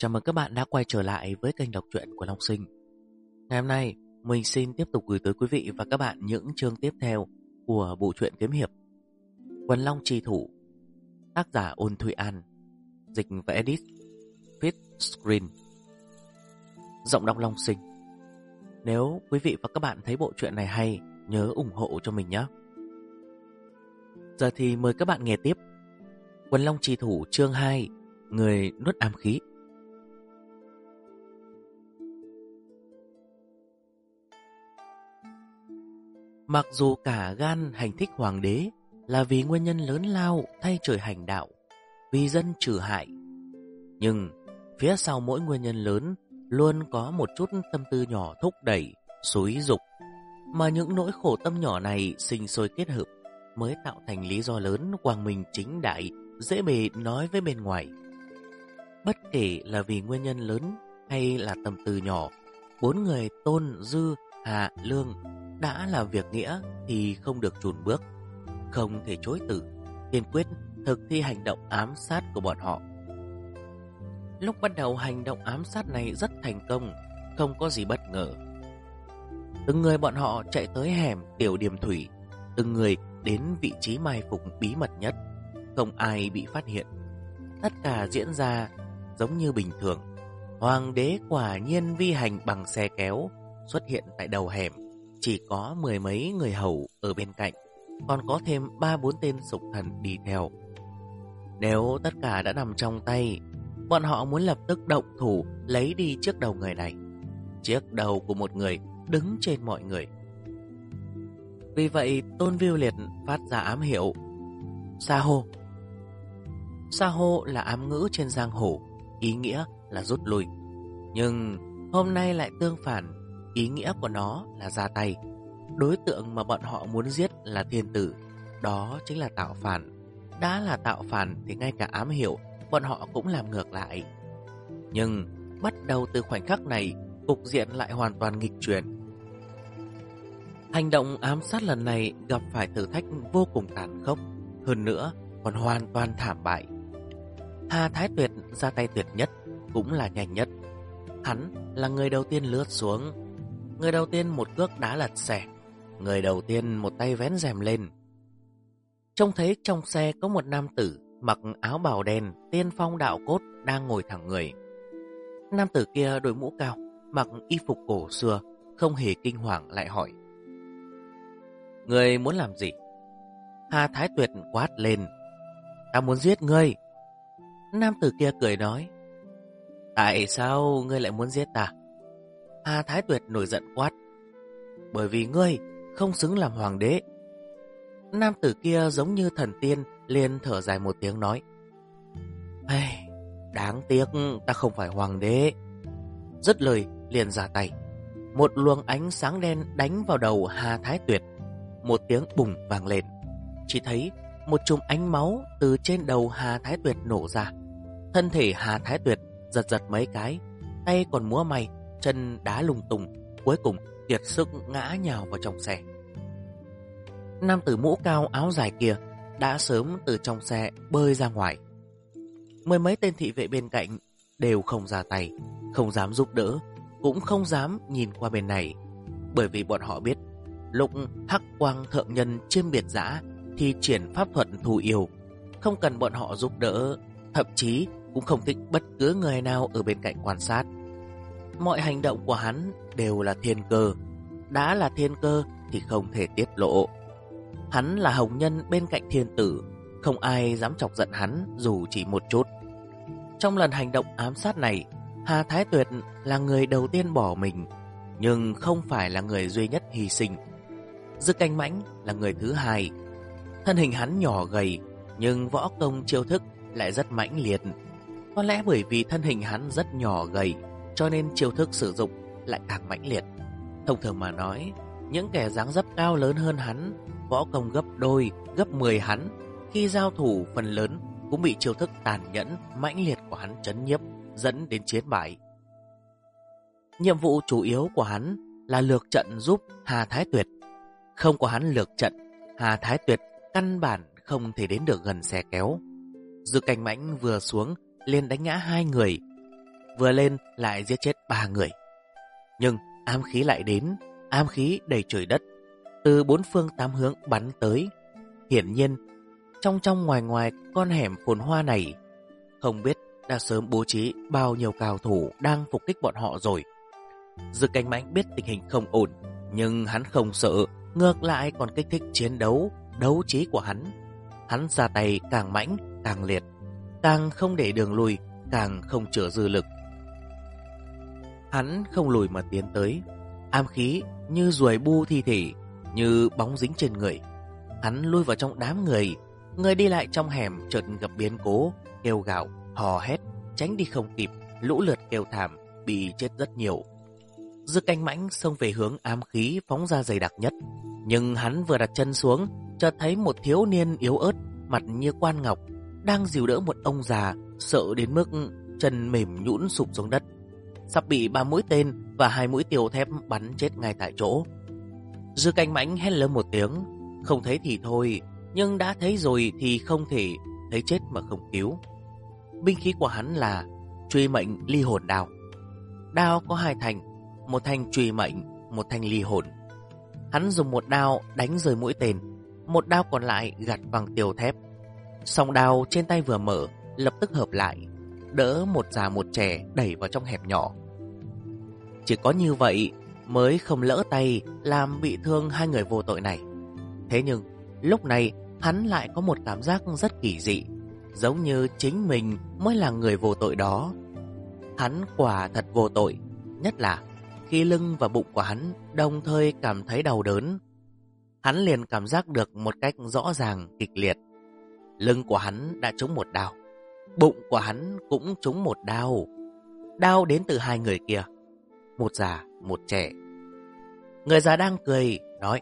Chào mừng các bạn đã quay trở lại với kênh đọc truyện của Long Sinh. Ngày hôm nay, mình xin tiếp tục gửi tới quý vị và các bạn những chương tiếp theo của bộ truyện kiếm hiệp Quần Long Chi Thủ, tác giả Ôn Thụy An, dịch và edit Fit Screen, giọng đọc Long Sinh. Nếu quý vị và các bạn thấy bộ truyện này hay, nhớ ủng hộ cho mình nhé. Giờ thì mời các bạn nghe tiếp Quần Long Chi Thủ chương 2, Người nuốt ám khí. Mặc dù cả gan hành thích hoàng đế là vì nguyên nhân lớn lao thay trời hành đạo, vì dân trừ hại, nhưng phía sau mỗi nguyên nhân lớn luôn có một chút tâm tư nhỏ thúc đẩy, xúi dục, mà những nỗi khổ tâm nhỏ này sinh sôi kết hợp mới tạo thành lý do lớn quang minh chính đại, dễ bề nói với bên ngoài. Bất kể là vì nguyên nhân lớn hay là tâm tư nhỏ, bốn người Tôn, Dư, Hạ, Lương đã làm việc nghĩa thì không được chùn bước, không thể chối từ, kiên quyết thực thi hành động ám sát của bọn họ. Lúc bắt đầu hành động ám sát này rất thành công, không có gì bất ngờ. Từng người bọn họ chạy tới hẻm tiểu điểm thủy, từng người đến vị trí mai phục bí mật nhất, không ai bị phát hiện. Tất cả diễn ra giống như bình thường. Hoàng đế quả nhiên vi hành bằng xe kéo, xuất hiện tại đầu hẻm. Chỉ có mười mấy người hầu ở bên cạnh, còn có thêm 3-4 tên sục thần đi theo. Nếu tất cả đã nằm trong tay, bọn họ muốn lập tức động thủ lấy đi chiếc đầu người này. Chiếc đầu của một người đứng trên mọi người. Vì vậy Tôn Viu Liệt phát ra ám hiệu Sa hô. Sa hô là ám ngữ trên giang hồ, ý nghĩa là rút lui. Nhưng hôm nay lại tương phản, ý nghĩa của nó là ra tay. Đối tượng mà bọn họ muốn giết là thiên tử, đó chính là tạo phản. Đã là tạo phản thì ngay cả ám hiệu bọn họ cũng làm ngược lại. Nhưng bắt đầu từ khoảnh khắc này, cục diện lại hoàn toàn nghịch chuyển. Hành động ám sát lần này gặp phải thử thách vô cùng tàn khốc, hơn nữa còn hoàn toàn thảm bại. Hà Thái Tuyệt ra tay tuyệt nhất, cũng là nhanh nhất. Hắn là người đầu tiên lướt xuống, người đầu tiên một cước đá lật xe, người đầu tiên một tay vén rèm lên. Trông thấy trong xe có một nam tử mặc áo bào đen, tiên phong đạo cốt đang ngồi thẳng người. Nam tử kia đội mũ cao, mặc y phục cổ xưa, không hề kinh hoàng lại hỏi: "Ngươi muốn làm gì?" Hà Thái Tuyệt quát lên: "Ta muốn giết ngươi." Nam tử kia cười nói: "Tại sao ngươi lại muốn giết ta?" Hà Thái Tuyệt nổi giận quát: "Bởi vì ngươi không xứng làm hoàng đế." Nam tử kia giống như thần tiên, liền thở dài một tiếng nói: "Ai, đáng tiếc ta không phải hoàng đế." Dứt lời liền ra tay. Một luồng ánh sáng đen đánh vào đầu Hà Thái Tuyệt. Một tiếng bùng vang lên. Chỉ thấy một chùm ánh máu từ trên đầu Hà Thái Tuyệt nổ ra. Thân thể Hà Thái Tuyệt giật giật mấy cái, tay còn múa may, chân đá lung tung, cuối cùng kiệt sức ngã nhào vào trong xe. Nam tử mũ cao áo dài kia đã sớm từ trong xe bơi ra ngoài. Mười mấy tên thị vệ bên cạnh đều không ra tay, không dám giúp đỡ, cũng không dám nhìn qua bên này, bởi vì bọn họ biết lúc Hắc Quang thượng nhân chiêm biệt dã thì triển pháp thuật thù yêu, không cần bọn họ giúp đỡ, thậm chí cũng không thích bất cứ người nào ở bên cạnh quan sát. Mọi hành động của hắn đều là thiên cơ, đã là thiên cơ thì không thể tiết lộ. Hắn là hồng nhân bên cạnh thiên tử, không ai dám chọc giận hắn dù chỉ một chút. Trong lần hành động ám sát này, Hà Thái Tuyệt là người đầu tiên bỏ mình, nhưng không phải là người duy nhất hy sinh. Dư Canh Mãnh là người thứ hai. Thân hình hắn nhỏ gầy, nhưng võ công chiêu thức lại rất mãnh liệt. Có lẽ bởi vì thân hình hắn rất nhỏ gầy, cho nên chiêu thức sử dụng lại càng mãnh liệt. Thông thường mà nói, những kẻ dáng dấp cao lớn hơn hắn, võ công gấp đôi, gấp 10 hắn, khi giao thủ phần lớn cũng bị chiêu thức tàn nhẫn, mãnh liệt của hắn chấn nhiếp, dẫn đến chiến bại. Nhiệm vụ chủ yếu của hắn là lược trận giúp Hà Thái Tuyệt. Không có hắn lược trận, Hà Thái Tuyệt căn bản không thể đến được gần xe kéo. Dư Canh Mãnh vừa xuống liền đánh ngã hai người. vừa lên lại giết chết 3 người. Nhưng ám khí lại đến, ám khí đầy trời đất, từ 4 phương 8 hướng bắn tới. Hiển nhiên, trong ngoài ngoài con hẻm phồn hoa này, không biết đã sớm bố trí bao nhiêu cao thủ đang phục kích bọn họ rồi. Dư Canh Mãnh biết tình hình không ổn, nhưng hắn không sợ, ngược lại còn kích thích chiến đấu, đấu trí của hắn. Hắn ra tay càng mãnh, càng liệt, càng không để đường lui, càng không chữa dư lực. Hắn không lùi mà tiến tới, ám khí như ruồi bu thi thể, như bóng dính trên người. Hắn lui vào trong đám người, người đi lại trong hẻm chợt gặp biến cố, kêu gào, hò hét, tránh đi không kịp, lũ lượt kêu thảm, bị chết rất nhiều. Dư Canh Mãnh xông về hướng ám khí phóng ra dày đặc nhất, nhưng hắn vừa đặt chân xuống, chợt thấy một thiếu niên yếu ớt, mặt như quan ngọc, đang dìu đỡ một ông già, sợ đến mức chân mềm nhũn sụp xuống đất, sắp bị 3 mũi tên và 2 mũi tiêu thép bắn chết ngay tại chỗ. Dư Canh Mãnh hét lớn một tiếng, không thấy thì thôi, nhưng đã thấy rồi thì không thể thấy chết mà không cứu. Binh khí của hắn là truy mệnh ly hồn đao. Đao có 2 thanh, một thanh truy mệnh, một thanh ly hồn. Hắn dùng một đao đánh rơi mũi tên, một đao còn lại gạt bằng tiêu thép. Song đao trên tay vừa mở, lập tức hợp lại, đỡ một già một trẻ đẩy vào trong hẻm nhỏ. Chỉ có như vậy mới không lỡ tay làm bị thương 2 người vô tội này. Thế nhưng lúc này hắn lại có một cảm giác rất kỳ dị, giống như chính mình mới là người vô tội đó. Hắn quả thật vô tội, nhất là khi lưng và bụng của hắn đồng thời cảm thấy đau đớn. Hắn liền cảm giác được một cách rõ ràng kịch liệt. Lưng của hắn đã trúng một đao, bụng của hắn cũng trúng một đao. Đao đến từ 2 người kia, một già một trẻ. Người già đang cười nói,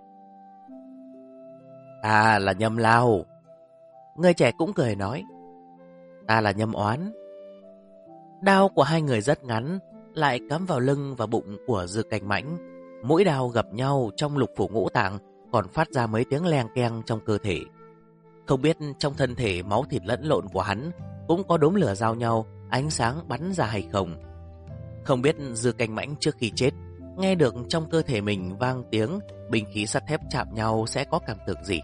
ta là Nhâm Lao. Người trẻ cũng cười nói, ta là Nhâm Oán. Đao của 2 người rất ngắn, lại cắm vào lưng và bụng của Dư Canh Mãnh. Mỗi đao gặp nhau trong lục phủ ngũ tạng, còn phát ra mấy tiếng leng keng trong cơ thể. Không biết trong thân thể máu thịt lẫn lộn của hắn cũng có đốm lửa giao nhau, ánh sáng bắn ra hay không. Không biết Dư Canh Mãnh trước khi chết nghe được trong cơ thể mình vang tiếng binh khí sắt thép chạm nhau sẽ có cảm tưởng gì.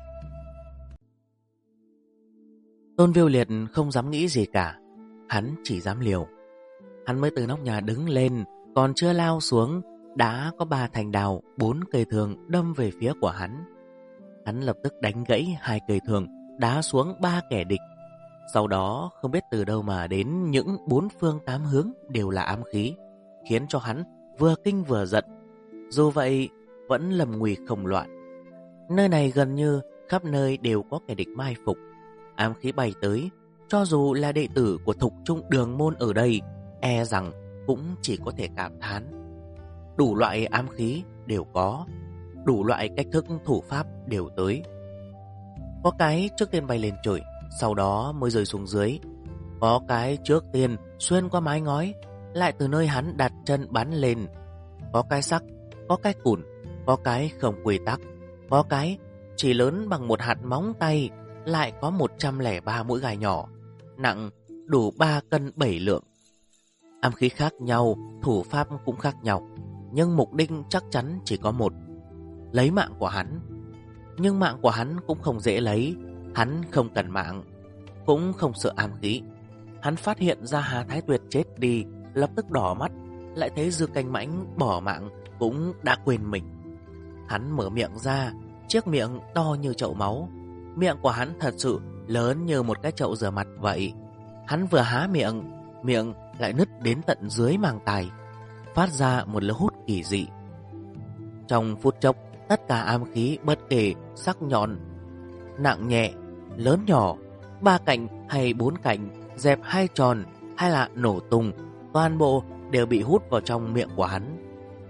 Tôn Viu Liệt không dám nghĩ gì cả, hắn chỉ dám liều. Hắn mới từ nóc nhà đứng lên, còn chưa lao xuống, đã có 3 thanh đao, 4 cây thương đâm về phía của hắn. Hắn lập tức đánh gãy 2 cây thương, đá xuống 3 kẻ địch. Sau đó không biết từ đâu mà đến những 4 phương 8 hướng đều là ám khí, khiến cho hắn vừa kinh vừa giận. Dù vậy vẫn lầm nguy không loạn. Nơi này gần như khắp nơi đều có kẻ địch mai phục. Ám khí bay tới, cho dù là đệ tử của Thục Trung Đường Môn ở đây, e rằng cũng chỉ có thể cảm thán. Đủ loại ám khí đều có, đủ loại cách thức thủ pháp đều tới. Có cái trước tiên bay lên trời, sau đó mới rơi xuống dưới. Có cái trước tiên xuyên qua mái ngói, lại từ nơi hắn đặt chân bắn lên. Có cái sắc, có cái cùn, có cái không quy tắc, có cái chỉ lớn bằng một hạt móng tay, lại có 103 mũi gai nhỏ, nặng đủ 3 cân 7 lượng. Ám khí khác nhau, thủ pháp cũng khác nhau, nhưng mục đích chắc chắn chỉ có một: lấy mạng của hắn. Nhưng mạng của hắn cũng không dễ lấy. Hắn không cần mạng, cũng không sợ ám khí. Hắn phát hiện ra Hà Thái Tuyệt chết đi, lập tức đỏ mắt, lại thấy Dư Canh Mãnh bỏ mạng cũng đã quên mình. Hắn mở miệng ra, chiếc miệng to như chậu máu. Miệng của hắn thật sự lớn như một cái chậu rửa mặt vậy. Hắn vừa há miệng, miệng lại nứt đến tận dưới màng tai, phát ra một lực hút kỳ dị. Trong phút chốc, tất cả ám khí bất kể sắc nhọn, nặng nhẹ, lớn nhỏ, 3 cạnh hay 4 cạnh, dẹp hay tròn hay là nổ tung, toàn bộ đều bị hút vào trong miệng của hắn.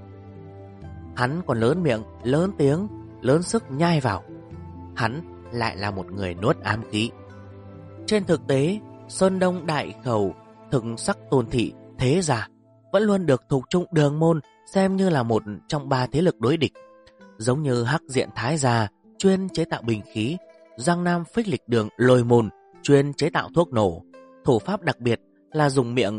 Hắn còn lớn miệng, lớn tiếng, lớn sức nhai vào. Hắn lại là một người nuốt ám khí. Trên thực tế, Sơn Đông Đại Khẩu, Thực Sắc Tôn Thị, Thế Gia vẫn luôn được Thục Trung Đường Môn xem như là một trong 3 thế lực đối địch. Giống như Hắc Diện Thái Gia chuyên chế tạo binh khí, Giang Nam Phích Lịch Đường Lôi Môn chuyên chế tạo thuốc nổ. Thủ pháp đặc biệt là dùng miệng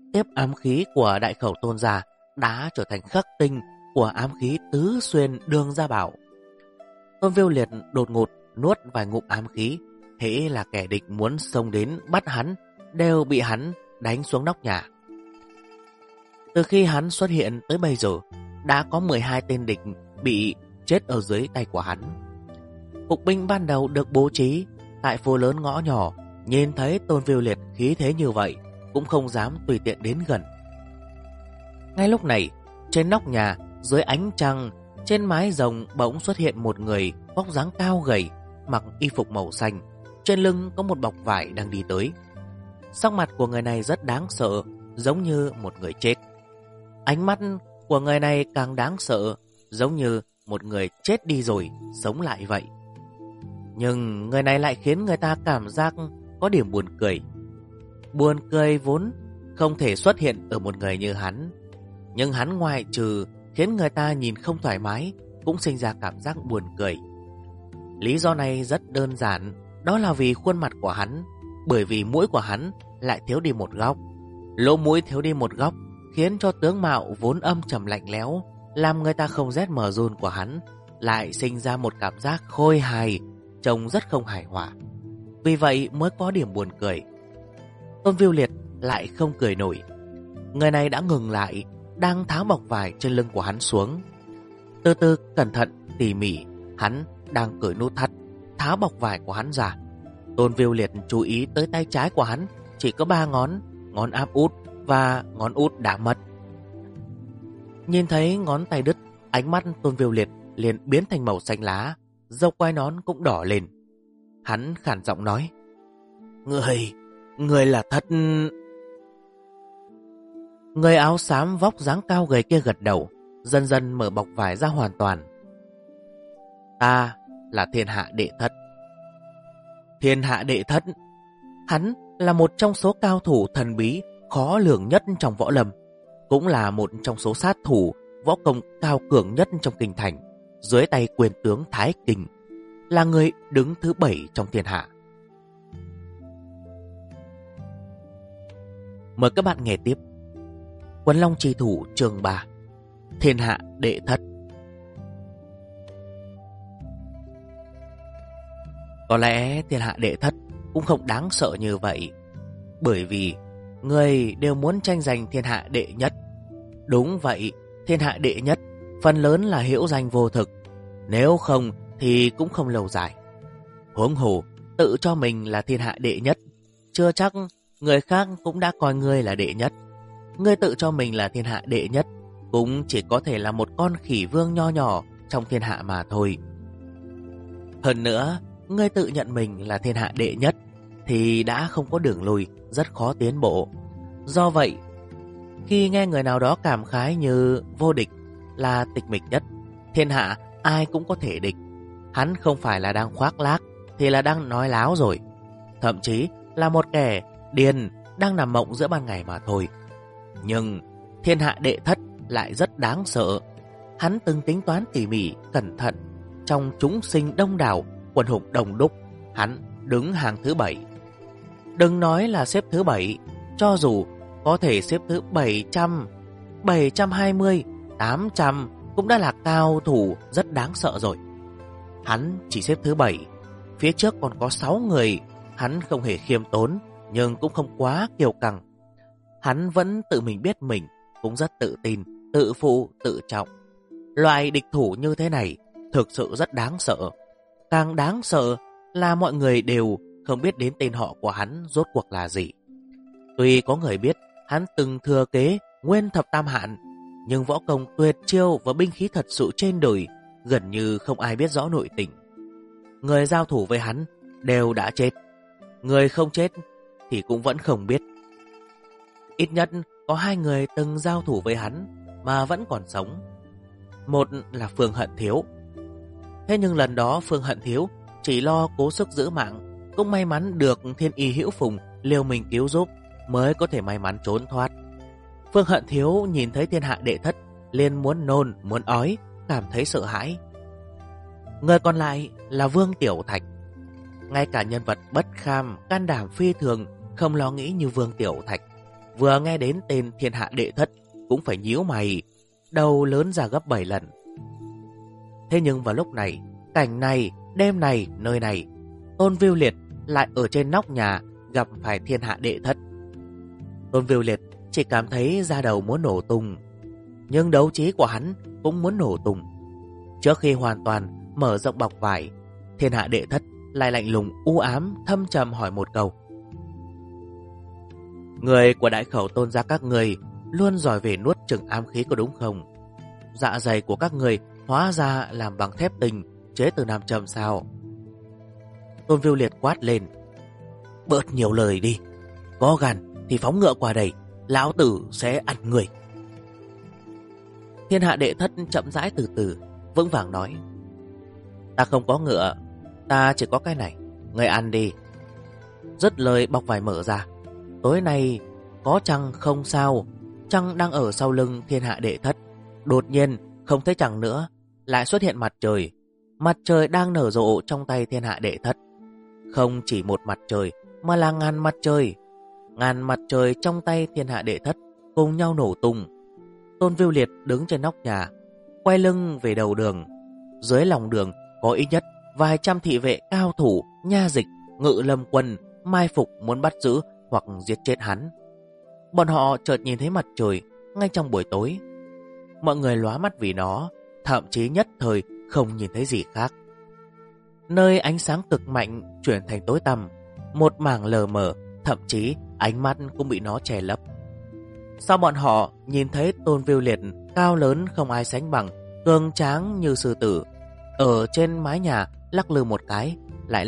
tiếp ám khí của đại khẩu tôn giả đã trở thành khắc tinh của ám khí tứ xuyên đường gia bảo. Tôn Viu Liệt đột ngột nuốt vài ngụm ám khí, hễ là kẻ địch muốn xông đến bắt hắn đều bị hắn đánh xuống nóc nhà. Từ khi hắn xuất hiện tới bây giờ, đã có 12 tên địch bị chết ở dưới tay của hắn. Phục binh ban đầu được bố trí tại phố lớn ngõ nhỏ, nhìn thấy Tôn Viu Liệt khí thế như vậy cũng không dám tùy tiện đến gần. Ngay lúc này, trên nóc nhà, dưới ánh trăng, trên mái rồng bỗng xuất hiện một người vóc dáng cao gầy, mặc y phục màu xanh, trên lưng có một bọc vải đang đi tới. Sắc mặt của người này rất đáng sợ, giống như một người chết. Ánh mắt của người này càng đáng sợ, giống như một người chết đi rồi sống lại vậy. Nhưng người này lại khiến người ta cảm giác có điểm buồn cười. Buồn cười vốn không thể xuất hiện ở một người như hắn, nhưng hắn ngoại trừ khiến người ta nhìn không thoải mái, cũng sinh ra cảm giác buồn cười. Lý do này rất đơn giản, đó là vì khuôn mặt của hắn, bởi vì mũi của hắn lại thiếu đi một góc. Lỗ mũi thiếu đi một góc khiến cho tướng mạo vốn âm trầm lạnh lẽo, làm người ta không rét mà run của hắn lại sinh ra một cảm giác khôi hài, trông rất không hài hòa. Vì vậy mới có điểm buồn cười. Tôn Viu Liệt lại không cười nổi. Người này đã ngừng lại, đang tháo bọc vải trên lưng của hắn xuống. Từ từ cẩn thận tỉ mỉ, hắn đang cởi nút thắt, tháo bọc vải của hắn ra. Tôn Viu Liệt chú ý tới tay trái của hắn chỉ có 3 ngón, ngón áp út và ngón út đã mất. Nhìn thấy ngón tay đứt, ánh mắt Tôn Viu Liệt liền biến thành màu xanh lá, râu quai nón cũng đỏ lên. Hắn khản giọng nói: Người là Thất... Người áo xám vóc dáng cao gầy kia gật đầu, dần dần mở bọc vải ra hoàn toàn. Ta là Thiên Hạ Đệ Thất. Thiên Hạ Đệ Thất, hắn là một trong số cao thủ thần bí khó lường nhất trong võ lâm, cũng là một trong số sát thủ võ công cao cường nhất trong kinh thành, dưới tay quyền tướng Thái Kình, là người đứng thứ 7 trong thiên hạ. Mời các bạn nghe tiếp Quần Long Chi Thủ chương 3, Thiên Hạ Đệ Thất. Có lẽ Thiên Hạ Đệ Thất cũng không đáng sợ như vậy, bởi vì người đều muốn tranh giành thiên hạ đệ nhất. Đúng vậy, thiên hạ đệ nhất phần lớn là hữu danh vô thực, nếu không thì cũng không lâu dài. Huống hồ tự cho mình là thiên hạ đệ nhất, chưa chắc người khác cũng đã coi ngươi là đệ nhất. Ngươi tự cho mình là thiên hạ đệ nhất cũng chỉ có thể là một con khỉ vương nho nhỏ trong thiên hạ mà thôi. Hơn nữa, ngươi tự nhận mình là thiên hạ đệ nhất thì đã không có đường lui, rất khó tiến bộ. Do vậy, khi nghe người nào đó cảm khái như vô địch là tịch mịch nhất, thiên hạ ai cũng có thể địch, hắn không phải là đang khoác lác thì là đang nói láo rồi. Thậm chí là một kẻ điên đang nằm mộng giữa ban ngày mà thôi. Nhưng thiên hạ đệ thất lại rất đáng sợ. Hắn từng tính toán tỉ mỉ, cẩn thận. Trong chúng sinh đông đảo, quần hùng đồng đúc, hắn đứng hàng thứ 7. Đừng nói là xếp thứ 7, cho dù có thể xếp thứ 700, 720, 800 cũng đã là cao thủ rất đáng sợ rồi. Hắn chỉ xếp thứ 7, phía trước còn có 6 người. Hắn không hề khiêm tốn, nhưng cũng không quá kiêu căng. Hắn vẫn tự mình biết mình, cũng rất tự tin, tự phụ, tự trọng. Loại địch thủ như thế này thực sự rất đáng sợ. Càng đáng sợ là mọi người đều không biết đến tên họ của hắn rốt cuộc là gì. Tuy có người biết hắn từng thừa kế Nguyên Thập Tam Hạn, nhưng võ công tuyệt chiêu và binh khí thật sự trên đời gần như không ai biết rõ nội tình. Người giao thủ với hắn đều đã chết, người không chết thì cũng vẫn không biết. Ít nhất có 2 người từng giao thủ với hắn mà vẫn còn sống. Một là Phương Hận Thiếu. Thế nhưng lần đó Phương Hận Thiếu chỉ lo cố sức giữ mạng, cũng may mắn được Thiên Y Hữu Phùng liều mình cứu giúp mới có thể may mắn trốn thoát. Phương Hận Thiếu nhìn thấy thiên hạ đệ thất liền muốn nôn, muốn ói, cảm thấy sợ hãi. Người còn lại là Vương Tiểu Thạch. Ngay cả nhân vật bất kham, can đảm phi thường, không lo nghĩ như Vương Tiểu Thạch vừa nghe đến tên thiên hạ đệ thất cũng phải nhíu mày, đầu lớn ra gấp 7 lần. Thế nhưng vào lúc này, cảnh này, đêm này, nơi này, Tôn Viu Liệt lại ở trên nóc nhà gặp phải thiên hạ đệ thất. Tôn Viu Liệt chỉ cảm thấy da đầu muốn nổ tung, nhưng đấu trí của hắn cũng muốn nổ tung. Trước khi hoàn toàn mở rộng bọc vải, thiên hạ đệ thất lại lạnh lùng u ám thâm trầm hỏi một câu: người của đại khẩu Tôn gia các người luôn giỏi về nuốt chửng ám khí có đúng không? Dạ dày của các người hóa ra làm bằng thép tinh chế từ nam châm sao? Tôn Viu Liệt quát lên: bớt nhiều lời đi, có gan thì phóng ngựa qua đây, lão tử sẽ ăn người. Thiên hạ đệ thất chậm rãi từ từ vững vàng nói: ta không có ngựa, ta chỉ có cái này, người ăn đi. Dứt lời bọc vải mở ra. Tối nay có trăng không sao, trăng đang ở sau lưng thiên hạ đệ thất. Đột nhiên không thấy trăng nữa, lại xuất hiện mặt trời. Mặt trời đang nở rộ trong tay thiên hạ đệ thất. Không chỉ một mặt trời mà là ngàn mặt trời. Ngàn mặt trời trong tay thiên hạ đệ thất cùng nhau nổ tung. Tôn Viu Liệt đứng trên nóc nhà, quay lưng về đầu đường. Dưới lòng đường có ít nhất vài trăm thị vệ cao thủ, nha dịch, ngự lâm quân mai phục muốn bắt giữ hoặc giết chết hắn. Bọn họ chợt nhìn thấy mặt trời ngay trong buổi tối. Mọi người lóa mắt vì nó, thậm chí nhất thời không nhìn thấy gì khác. Nơi ánh sáng cực mạnh chuyển thành tối tăm, một mảng lờ mờ, thậm chí ánh mắt cũng bị nó che lấp. Sau bọn họ nhìn thấy Tôn Viu Liệt cao lớn không ai sánh bằng, cường tráng như sư tử, ở trên mái nhà lắc lư một cái, lại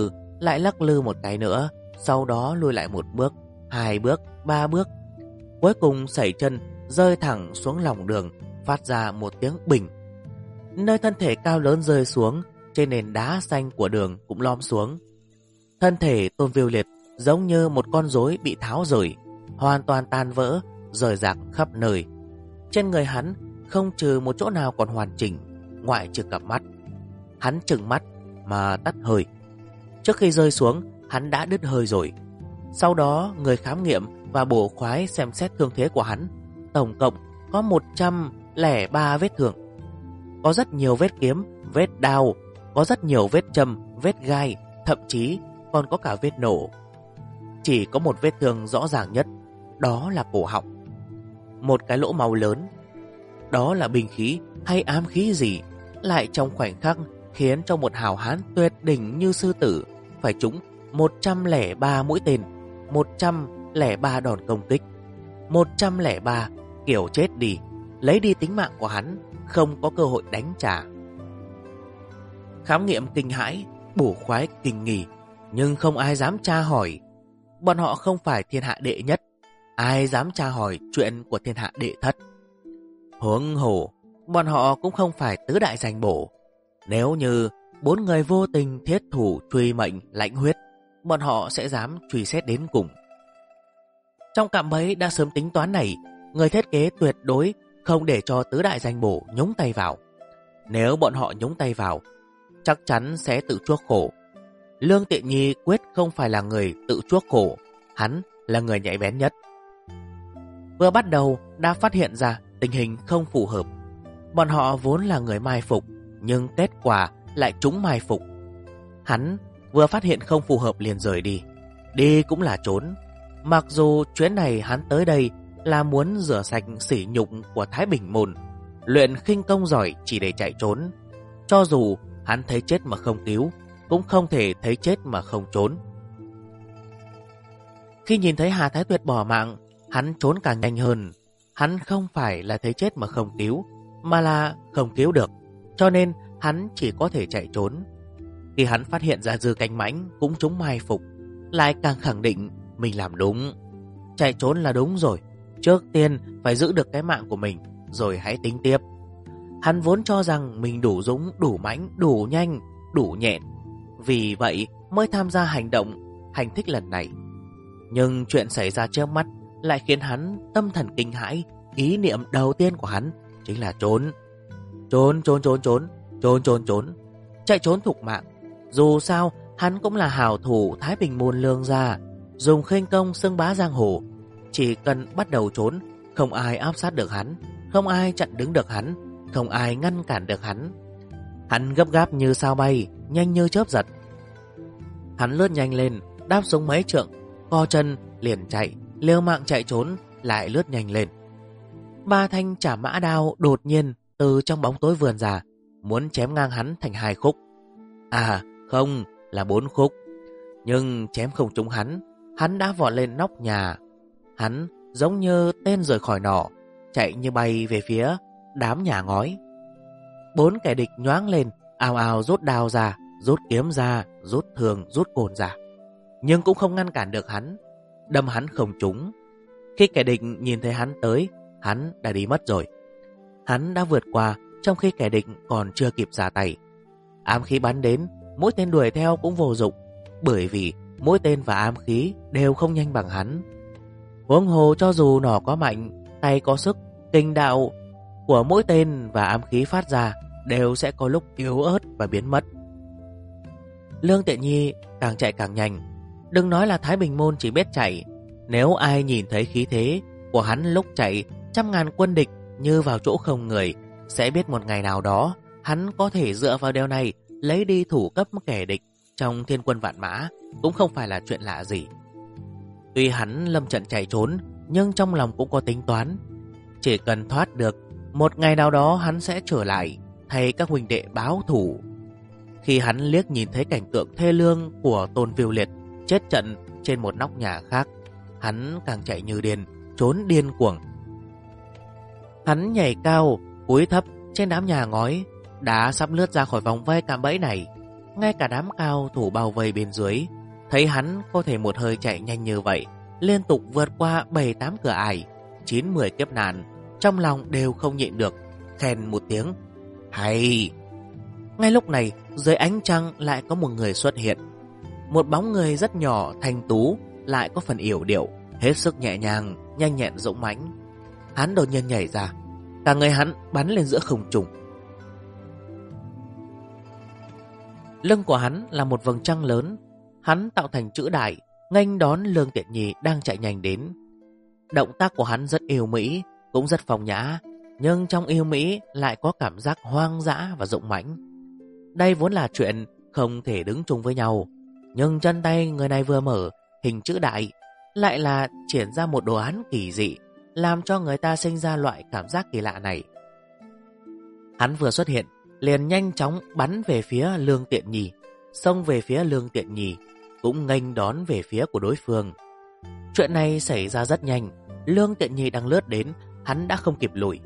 lắc lư một cái nữa, sau đó lùi lại một bước, 2 bước, 3 bước, cuối cùng sẩy chân rơi thẳng xuống lòng đường, phát ra một tiếng bình. Nơi thân thể cao lớn rơi xuống, trên nền đá xanh của đường cũng lom xuống. Thân thể Tôn Viu Liệt giống như một con rối bị tháo rời, hoàn toàn tan vỡ, rời rạc khắp nơi. Trên người hắn không trừ một chỗ nào còn hoàn chỉnh, ngoại trừ cặp mắt. Hắn trừng mắt mà tắt hơi. Trước khi rơi xuống, hắn đã đứt hơi rồi. Sau đó, người khám nghiệm và bổ khoái xem xét thương thế của hắn. Tổng cộng có 103 vết thương. Có rất nhiều vết kiếm, vết đao, có rất nhiều vết châm, vết gai, thậm chí còn có cả vết nổ. Chỉ có một vết thương rõ ràng nhất, đó là cổ họng. Một cái lỗ máu lớn. Đó là binh khí hay ám khí gì, lại trong khoảnh khắc khiến cho một hào hán tuyệt đỉnh như sư tử phải trúng 103 mũi tên, 103 đòn công kích, 103 kiểu chết đi, lấy đi tính mạng của hắn, không có cơ hội đánh trả. Khám nghiệm kinh hãi, bổ khoái kinh nghỉ, nhưng không ai dám tra hỏi. Bọn họ không phải thiên hạ đệ nhất, ai dám tra hỏi chuyện của thiên hạ đệ thất. Huống hồ, bọn họ cũng không phải tứ đại danh bổ. Nếu như 4 người vô tình thiết thủ truy mệnh lãnh huyết, bọn họ sẽ dám truy xét đến cùng. Trong cạm bẫy đã sớm tính toán này, người thiết kế tuyệt đối không để cho tứ đại danh bổ nhúng tay vào. Nếu bọn họ nhúng tay vào, chắc chắn sẽ tự chuốc khổ. Lương Tiện Nhi quyết không phải là người tự chuốc khổ, hắn là người nhạy bén nhất. Vừa bắt đầu đã phát hiện ra tình hình không phù hợp. Bọn họ vốn là người mai phục, nhưng kết quả lại trúng mai phục. Hắn vừa phát hiện không phù hợp liền rời đi. Đi cũng là trốn. Mặc dù chuyến này hắn tới đây là muốn rửa sạch sỉ nhục của Thái Bình Môn, luyện khinh công giỏi chỉ để chạy trốn. Cho dù hắn thấy chết mà không cứu, cũng không thể thấy chết mà không trốn. Khi nhìn thấy Hà Thái Tuyệt bỏ mạng, hắn trốn càng nhanh hơn. Hắn không phải là thấy chết mà không cứu, mà là không cứu được, cho nên hắn chỉ có thể chạy trốn. Khi hắn phát hiện ra Dư Cánh Mãnh cũng trúng mai phục, lại càng khẳng định mình làm đúng. Chạy trốn là đúng rồi, trước tiên phải giữ được cái mạng của mình, rồi hãy tính tiếp. Hắn vốn cho rằng mình đủ dũng, đủ mãnh, đủ nhanh, đủ nhẹn, vì vậy mới tham gia hành thích lần này. Nhưng chuyện xảy ra trước mắt lại khiến hắn tâm thần kinh hãi. Ý niệm đầu tiên của hắn chính là trốn. Trốn. Chạy trốn thục mạng. Dù sao hắn cũng là hào thủ Thái Bình Môn Lương gia, dùng khinh công xưng bá giang hồ. chỉ cần bắt đầu trốn, không ai áp sát được hắn, không ai chặn đứng được hắn, không ai ngăn cản được hắn. Hắn gấp gáp như sao bay, nhanh như chớp giật. Hắn lướt nhanh lên, đáp xuống mấy trượng, co chân liền chạy, liều mạng chạy trốn, lại lướt nhanh lên. Ba thanh chả mã đao đột nhiên từ trong bóng tối vườn ra, muốn chém ngang hắn thành 2 khúc. À không, là 4 khúc. Nhưng chém không trúng hắn, hắn đã vọt lên nóc nhà. Hắn giống như tên rời khỏi nỏ, chạy như bay về phía đám nhà ngói. 4 kẻ địch nhoáng lên, ào ào rút đao ra, rút kiếm ra, rút thương, rút cồn ra. Nhưng cũng không ngăn cản được hắn, đâm hắn không trúng. Khi kẻ địch nhìn thấy hắn tới, hắn đã đi mất rồi. Hắn đã vượt qua trong khi kẻ địch còn chưa kịp ra tay. Ám khí bắn đến, mỗi tên đuổi theo cũng vô dụng, bởi vì mỗi tên và ám khí đều không nhanh bằng hắn. Huống hồ cho dù nó có mạnh, tay có sức, kình đạo của mỗi tên và ám khí phát ra đều sẽ có lúc yếu ớt và biến mất. Lương Tiện Nhi càng chạy càng nhanh. Đừng nói là Thái Bình Môn chỉ biết chạy, nếu ai nhìn thấy khí thế của hắn lúc chạy, 100.000 quân địch như vào chỗ không người, sẽ biết một ngày nào đó hắn có thể dựa vào điều này lấy đi thủ cấp kẻ địch trong thiên quân vạn mã, cũng không phải là chuyện lạ gì. Tuy hắn lâm trận chạy trốn, nhưng trong lòng cũng có tính toán. Chỉ cần thoát được, một ngày nào đó hắn sẽ trở lại, thay các huynh đệ báo thủ. Khi hắn liếc nhìn thấy cảnh tượng thê lương của Tôn Viu Liệt chết trận trên một nóc nhà khác, hắn càng chạy như điên, trốn điên cuồng. Hắn nhảy cao, cúi thấp trên đám nhà ngói, đã sắp lướt ra khỏi vòng vây cạm bẫy này. Ngay cả đám cao thủ bao vây bên dưới thấy hắn có thể một hơi chạy nhanh như vậy, liên tục vượt qua 7-8 cửa ải, 9-10 kiếp nạn, trong lòng đều không nhịn được khen một tiếng hay. Ngay lúc này, dưới ánh trăng lại có một người xuất hiện. Một bóng người rất nhỏ, thanh tú, lại có phần yểu điệu, hết sức nhẹ nhàng, nhanh nhẹn dũng mãnh. Hắn đột nhiên nhảy ra, cả người hắn bắn lên giữa không trung. Lưng của hắn là một vầng trăng lớn, hắn tạo thành chữ đại, nghênh đón Lương Tiện Nhi đang chạy nhanh đến. Động tác của hắn rất yêu mỹ, cũng rất phong nhã, nhưng trong yêu mỹ lại có cảm giác hoang dã và dũng mãnh. Đây vốn là chuyện không thể đứng chung với nhau, nhưng chân tay người này vừa mở, hình chữ đại lại là triển ra một đồ án kỳ dị, làm cho người ta sinh ra loại cảm giác kỳ lạ này. Hắn vừa xuất hiện, liền nhanh chóng bắn về phía Lương Tiện Nhi, xông về phía Lương Tiện Nhi, cũng nghênh đón về phía của đối phương. Chuyện này xảy ra rất nhanh, Lương Tiện Nhi đang lướt đến, hắn đã không kịp lùi.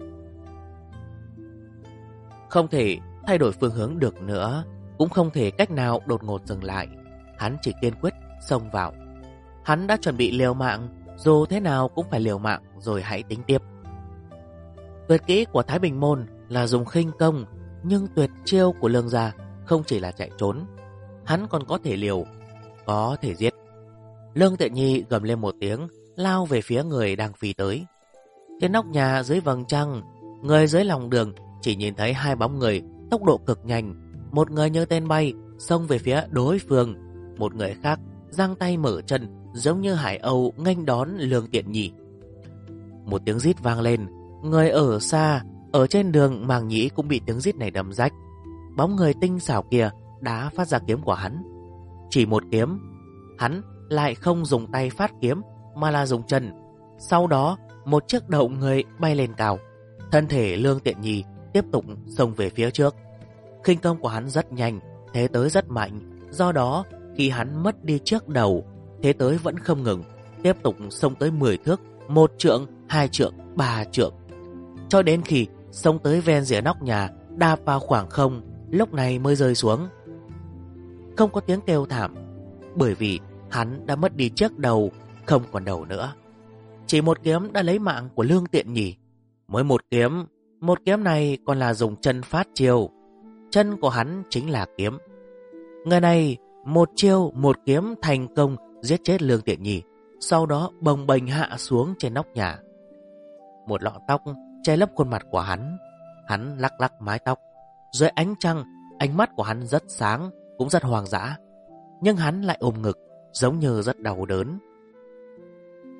Không thể thay đổi phương hướng được nữa, cũng không thể cách nào đột ngột dừng lại. Hắn chỉ kiên quyết xông vào. Hắn đã chuẩn bị liều mạng, dù thế nào cũng phải liều mạng rồi hãy tính tiếp. Tuyệt kỹ của Thái Bình Môn là dùng khinh công, nhưng tuyệt chiêu của Lương gia không chỉ là chạy trốn, hắn còn có thể liều, có thể giết. Lương Tiện Nhi gầm lên một tiếng, lao về phía người đang phi tới. Trên nóc nhà dưới vầng trăng, người dưới lòng đường chỉ nhìn thấy 2 bóng người tốc độ cực nhanh. Một người như tên bay xông về phía đối phương, một người khác giang tay mở chân giống như hải âu nghênh đón Lương Tiện Nhi. Một tiếng rít vang lên, người ở xa ở trên đường Màng Nhĩ cũng bị tiếng rít này đâm rách. Bóng người tinh xảo kia đã phát ra kiếm của hắn. Chỉ một kiếm, hắn lại không dùng tay phát kiếm mà là dùng chân. Sau đó một chiếc đầu người bay lên cao. Thân thể Lương Tiện Nhi tiếp tục xông về phía trước. Khinh công của hắn rất nhanh, thế tới rất mạnh. Do đó khi hắn mất đi chiếc đầu, thế tới vẫn không ngừng, tiếp tục xông tới 10 thước, 1 trượng, 2 trượng, 3 trượng, cho đến khi xông tới ven rìa nóc nhà, đạp vào khoảng không, lúc này mới rơi xuống. Không có tiếng kêu thảm, bởi vì hắn đã mất đi chiếc đầu, không còn đầu nữa. Chỉ một kiếm đã lấy mạng của Lương Tiện Nhi. Mới một kiếm này còn là dùng chân phát chiêu. Chân của hắn chính là kiếm. Người này một chiêu một kiếm thành công giết chết Lương Tiện Nhi, sau đó bồng bềnh hạ xuống trên nóc nhà. Một lọn tóc che lấp khuôn mặt của hắn. Hắn lắc lắc mái tóc. Dưới ánh trăng, ánh mắt của hắn rất sáng, cũng rất hoang dã. Nhưng hắn lại ôm ngực, giống như rất đau đớn.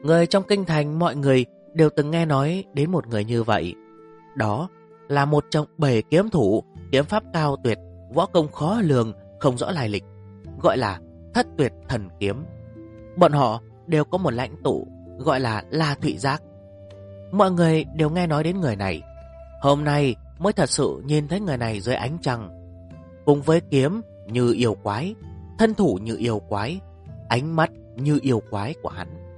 Người trong kinh thành mọi người đều từng nghe nói đến một người như vậy. Đó là một trong 7 kiếm thủ, kiếm pháp cao tuyệt, võ công khó lường, không rõ lai lịch, gọi là Thất Tuyệt Thần Kiếm. Bọn họ đều có một lãnh tụ gọi là La Thụy Giác. Mọi người đều nghe nói đến người này. Hôm nay mới thật sự nhìn thấy người này dưới ánh trăng. Cùng với kiếm như yêu quái, thân thủ như yêu quái, ánh mắt như yêu quái của hắn.